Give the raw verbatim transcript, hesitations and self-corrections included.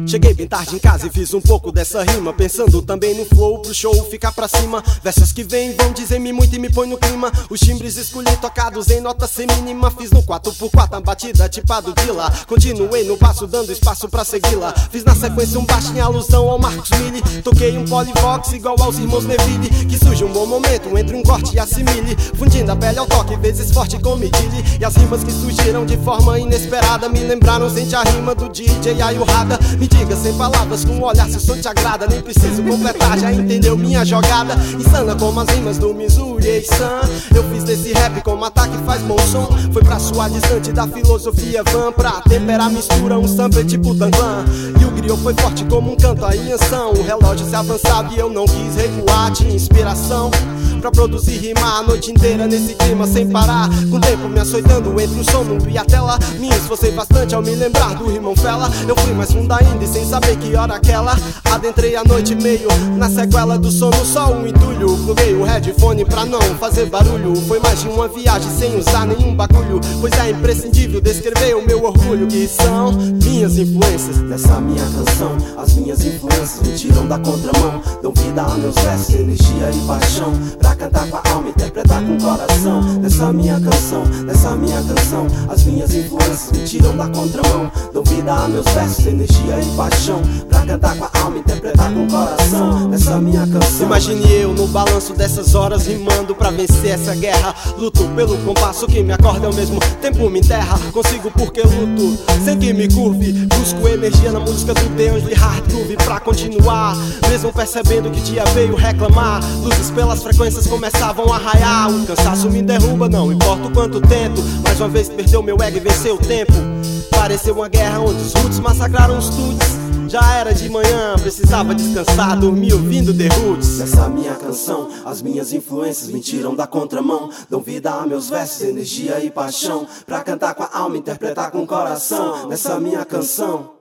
Cheguei bem tarde em casa e fiz um pouco dessa rima, pensando também no flow pro show ficar pra cima. Versos que vêm vão dizer-me muito e me põe no clima. Os timbres escolhi tocados em nota semínima. Fiz no quatro por quatro a batida tipado de lá. Continuei no passo dando espaço pra segui-la. Fiz na sequência um baixo em alusão ao Marcos Mille. Toquei um polivox igual aos irmãos Neville. Que surge um bom momento entre um corte e assimile, fundindo a pele ao toque, vezes forte com medile. E as rimas que surgiram de forma inesperada me lembraram sente a rima do D J Ayurrada. Me diga sem palavras, com um olhar se o som te agrada. Nem preciso completar, já entendeu minha jogada. Insana como as rimas do Missouri e Sam. Eu fiz desse rap como ataque faz bom som. Foi pra suar distante da filosofia van, pra temperar a mistura, um sample tipo Dangan. E o griot foi forte como um canto a Yansan. O relógio se avançava e eu não quis recuar. Tinha inspiração pra produzir rima a noite inteira nesse clima sem parar. Com o tempo me açoitando entre o sono e a tela. Me esforcei bastante ao me lembrar do rimão Fela. Eu fui mais fundo ainda e sem saber que hora aquela. Adentrei a noite meio na sequela do sono, só um entulho. Pluguei o headphone pra não fazer barulho. Foi mais de uma viagem sem usar nenhum bagulho, pois é imprescindível descrever o meu orgulho. Que são minhas influências dessa minha canção. As minhas influências me tiram da contramão, dão vida a meus versos, energia e paixão, pra cantar com a alma, interpretar com o coração. Dessa minha canção, dessa minha canção. As minhas influências me tiram da contramão, dão vida a meus versos, energia e paixão, pra cantar com a alma, interpretar com o coração. Dessa minha canção. Imagine eu no balanço dessas horas rimando pra vencer essa guerra. Luto pelo compasso que me acorda ao mesmo tempo me enterra. Consigo porque luto sem que me curve. Busco energia na música do The Angle Hard Groove pra continuar, mesmo percebendo que dia veio reclamar. Luzes pelas frequências começavam a raiar. O cansaço me derruba, não importa o quanto tento. Mais uma vez perdeu meu ego e venceu o tempo. Pareceu uma guerra onde os roots massacraram os tuts. Já era de manhã, precisava descansar, dormir ouvindo The Roots. Dessa minha canção, as minhas influências me tiram da contramão, dão vida a meus versos, energia e paixão, pra cantar com a alma, interpretar com o coração. Nessa minha canção.